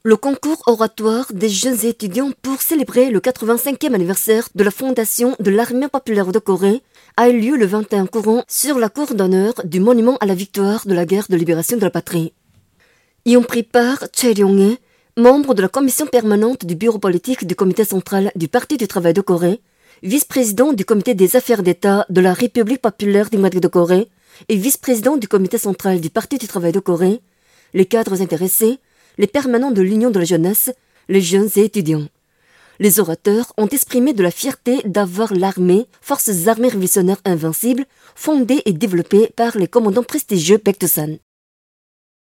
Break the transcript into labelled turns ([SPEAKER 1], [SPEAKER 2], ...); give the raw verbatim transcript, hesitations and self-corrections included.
[SPEAKER 1] Le concours oratoire des jeunes étudiants pour célébrer le quatre-vingt-cinquième anniversaire de la fondation de l'Armée populaire de Corée a eu lieu le vingt et un courant sur la cour d'honneur du monument à la victoire de la guerre de libération de la patrie. Y ont pris part Choi Ryong-hee, membre de la commission permanente du bureau politique du comité central du Parti du travail de Corée, vice-président du comité des affaires d'État de la République populaire démocratique de Corée et vice-président du comité central du Parti du travail de Corée, les cadres intéressés, les permanents de l'Union de la jeunesse, les jeunes et étudiants. Les orateurs ont exprimé de la fierté d'avoir l'armée, forces armées révolutionnaires invincibles, fondée et développée par les commandants prestigieux Baek Do-san.